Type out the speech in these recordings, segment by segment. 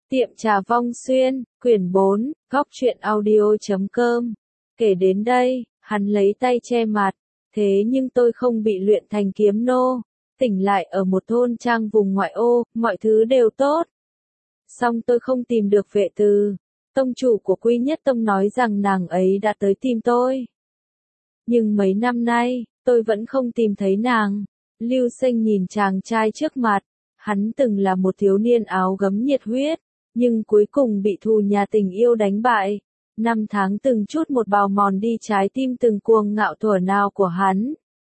Tiệm trà Vong Xuyên, quyển 4, góc truyện audio.com. Kể đến đây, hắn lấy tay che mặt, thế nhưng tôi không bị luyện thành kiếm nô, tỉnh lại ở một thôn trang vùng ngoại ô, mọi thứ đều tốt. Song tôi không tìm được Vệ Từ, tông chủ của Quy Nhất Tông nói rằng nàng ấy đã tới tìm tôi. Nhưng mấy năm nay, tôi vẫn không tìm thấy nàng. Lưu Sinh nhìn chàng trai trước mặt, hắn từng là một thiếu niên áo gấm nhiệt huyết, nhưng cuối cùng bị thù nhà tình yêu đánh bại. 5 tháng từng chút một bào mòn đi trái tim từng cuồng ngạo thuở nào của hắn.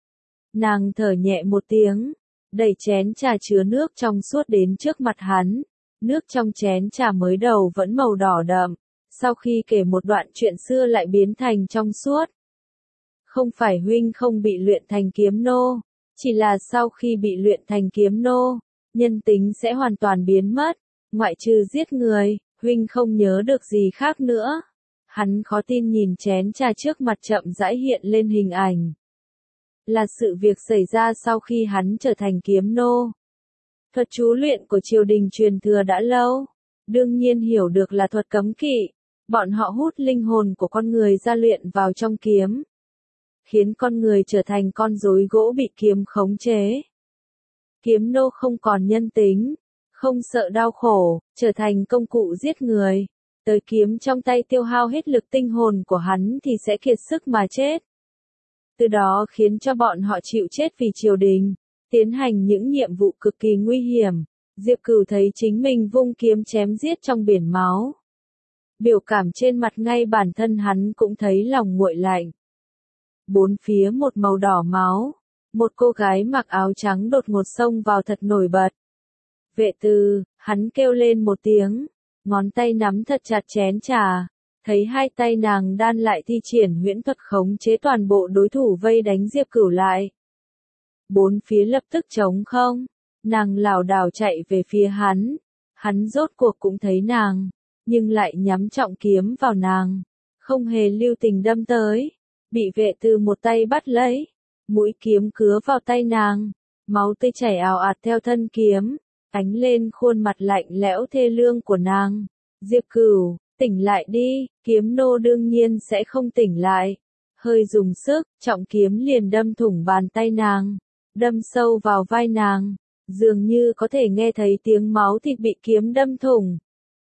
Nàng thở nhẹ một tiếng, đẩy chén trà chứa nước trong suốt đến trước mặt hắn. Nước trong chén trà mới đầu vẫn màu đỏ đậm, sau khi kể một đoạn chuyện xưa lại biến thành trong suốt. Không phải huynh không bị luyện thành kiếm nô, chỉ là sau khi bị luyện thành kiếm nô, nhân tính sẽ hoàn toàn biến mất, ngoại trừ giết người, huynh không nhớ được gì khác nữa. Hắn khó tin nhìn chén trà trước mặt chậm rãi hiện lên hình ảnh. Là sự việc xảy ra sau khi hắn trở thành kiếm nô. Thuật chú luyện của triều đình truyền thừa đã lâu, đương nhiên hiểu được là thuật cấm kỵ, bọn họ hút linh hồn của con người ra luyện vào trong kiếm, khiến con người trở thành con rối gỗ bị kiếm khống chế. Kiếm nô không còn nhân tính, không sợ đau khổ, trở thành công cụ giết người. Tới kiếm trong tay tiêu hao hết lực tinh hồn của hắn thì sẽ kiệt sức mà chết. Từ đó khiến cho bọn họ chịu chết vì triều đình, tiến hành những nhiệm vụ cực kỳ nguy hiểm. Diệp Cửu thấy chính mình vung kiếm chém giết trong biển máu. Biểu cảm trên mặt ngay bản thân hắn cũng thấy lòng nguội lạnh. Bốn phía một màu đỏ máu, một cô gái mặc áo trắng đột ngột xông vào thật nổi bật. Vệ Từ, hắn kêu lên một tiếng, ngón tay nắm thật chặt chén trà, thấy hai tay nàng đan lại thi triển huyễn thuật khống chế toàn bộ đối thủ vây đánh Diệp Cửu lại. Bốn phía lập tức trống không, nàng lảo đảo chạy về phía hắn rốt cuộc cũng thấy nàng, nhưng lại nhắm trọng kiếm vào nàng, không hề lưu tình đâm tới, bị Vệ Từ một tay bắt lấy, mũi kiếm cứa vào tay nàng, máu tươi chảy ào ạt theo thân kiếm, ánh lên khuôn mặt lạnh lẽo thê lương của nàng. Diệp Cửu, tỉnh lại đi, kiếm nô đương nhiên sẽ không tỉnh lại. Hơi dùng sức, trọng kiếm liền đâm thủng bàn tay nàng, đâm sâu vào vai nàng, dường như có thể nghe thấy tiếng máu thịt bị kiếm đâm thủng.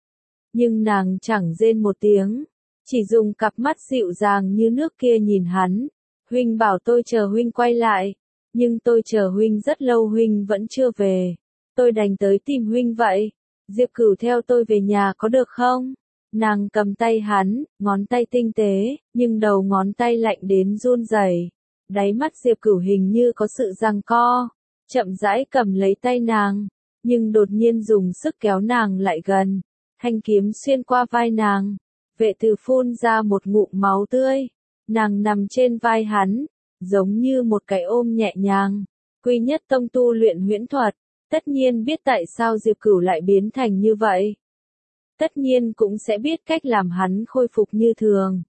Nhưng nàng chẳng rên một tiếng, chỉ dùng cặp mắt dịu dàng như nước kia nhìn hắn. Huynh bảo tôi chờ huynh quay lại, nhưng tôi chờ huynh rất lâu huynh vẫn chưa về. Tôi đành tới tìm huynh vậy. Diệp Cửu theo tôi về nhà có được không? Nàng cầm tay hắn, ngón tay tinh tế, nhưng đầu ngón tay lạnh đến run rẩy. Đáy mắt Diệp Cửu hình như có sự giằng co, chậm rãi cầm lấy tay nàng, nhưng đột nhiên dùng sức kéo nàng lại gần. Thanh kiếm xuyên qua vai nàng, Vệ Từ phun ra một ngụm máu tươi. Nàng nằm trên vai hắn, giống như một cái ôm nhẹ nhàng. Quy Nhất Tông tu luyện huyễn thuật, tất nhiên biết tại sao Diệp Cửu lại biến thành như vậy. Tất nhiên cũng sẽ biết cách làm hắn khôi phục như thường.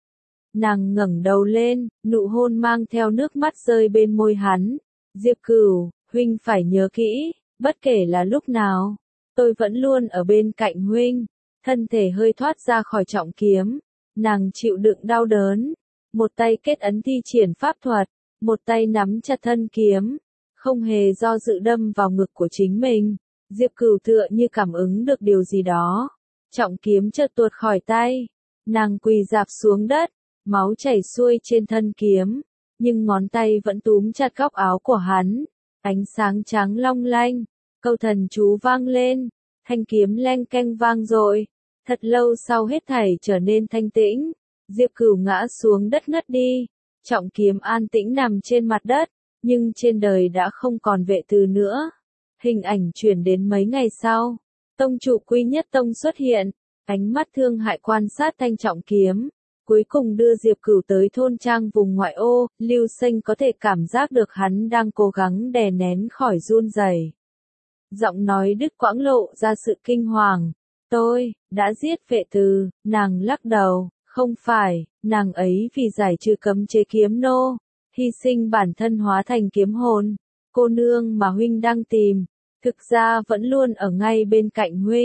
Nàng ngẩng đầu lên, nụ hôn mang theo nước mắt rơi bên môi hắn. Diệp Cửu, huynh phải nhớ kỹ, bất kể là lúc nào, tôi vẫn luôn ở bên cạnh huynh. Thân thể hơi thoát ra khỏi trọng kiếm, nàng chịu đựng đau đớn, một tay kết ấn thi triển pháp thuật, một tay nắm chặt thân kiếm, không hề do dự đâm vào ngực của chính mình. Diệp Cửu tựa như cảm ứng được điều gì đó, trọng kiếm chợt tuột khỏi tay, nàng quỳ rạp xuống đất, máu chảy xuôi trên thân kiếm, nhưng ngón tay vẫn túm chặt góc áo của hắn, ánh sáng trắng long lanh, câu thần chú vang lên, thanh kiếm leng keng vang dội. Thật lâu sau hết thảy trở nên thanh tĩnh, Diệp Cửu ngã xuống đất ngất đi, trọng kiếm an tĩnh nằm trên mặt đất, nhưng trên đời đã không còn Vệ Từ nữa. Hình ảnh chuyển đến mấy ngày sau, tông chủ Quy Nhất Tông xuất hiện, ánh mắt thương hại quan sát thanh trọng kiếm, cuối cùng đưa Diệp Cửu tới thôn trang vùng ngoại ô. Lưu Sinh có thể cảm giác được hắn đang cố gắng đè nén khỏi run rẩy. Giọng nói đứt quãng lộ ra sự kinh hoàng. Tôi đã giết Vệ Từ. Nàng lắc đầu, không phải, nàng ấy vì giải trừ cấm chế kiếm nô, hy sinh bản thân hóa thành kiếm hồn. Cô nương mà huynh đang tìm, thực ra vẫn luôn ở ngay bên cạnh huynh.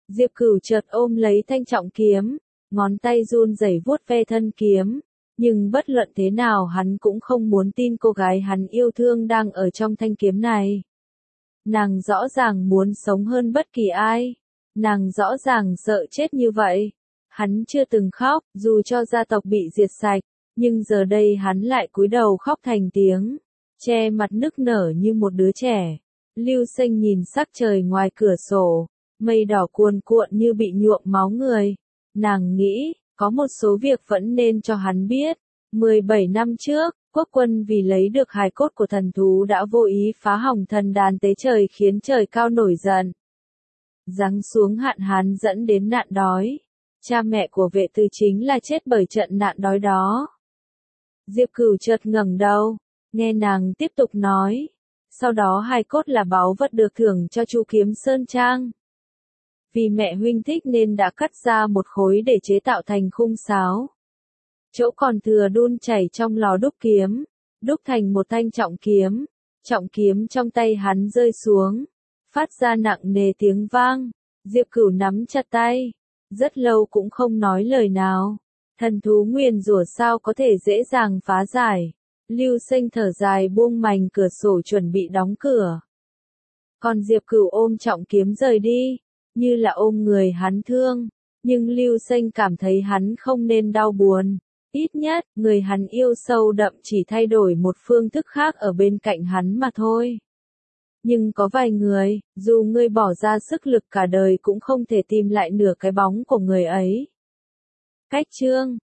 Diệp Cửu chợt ôm lấy thanh trọng kiếm, ngón tay run rẩy vuốt ve thân kiếm, nhưng bất luận thế nào hắn cũng không muốn tin cô gái hắn yêu thương đang ở trong thanh kiếm này. Nàng rõ ràng muốn sống hơn bất kỳ ai, nàng rõ ràng sợ chết như vậy. Hắn chưa từng khóc, dù cho gia tộc bị diệt sạch, nhưng giờ đây hắn lại cúi đầu khóc thành tiếng, che mặt nức nở như một đứa trẻ. Lưu Sinh nhìn sắc trời ngoài cửa sổ, mây đỏ cuồn cuộn như bị nhuộm máu người. Nàng nghĩ, có một số việc vẫn nên cho hắn biết. 17 năm trước, quốc quân vì lấy được hài cốt của thần thú đã vô ý phá hỏng thần đàn tế trời khiến trời cao nổi giận. Giáng xuống hạn hán dẫn đến nạn đói. Cha mẹ của vệ tư chính là chết bởi trận nạn đói đó. Diệp Cửu chợt ngẩng đầu, nghe nàng tiếp tục nói. Sau đó hài cốt là báu vật được thưởng cho Chu Kiếm Sơn Trang. Vì mẹ huynh thích nên đã cắt ra một khối để chế tạo thành khung sáo. Chỗ còn thừa đun chảy trong lò đúc kiếm, đúc thành một thanh trọng kiếm. Trọng kiếm trong tay hắn rơi xuống, phát ra nặng nề tiếng vang. Diệp Cửu nắm chặt tay, rất lâu cũng không nói lời nào. Thần thú nguyền rủa sao có thể dễ dàng phá giải. Lưu Sinh thở dài buông mành cửa sổ chuẩn bị đóng cửa. Còn Diệp Cửu ôm trọng kiếm rời đi, như là ôm người hắn thương. Nhưng Lưu Sinh cảm thấy hắn không nên đau buồn. Ít nhất, người hắn yêu sâu đậm chỉ thay đổi một phương thức khác ở bên cạnh hắn mà thôi. Nhưng có vài người, dù ngươi bỏ ra sức lực cả đời cũng không thể tìm lại nửa cái bóng của người ấy. Cách chương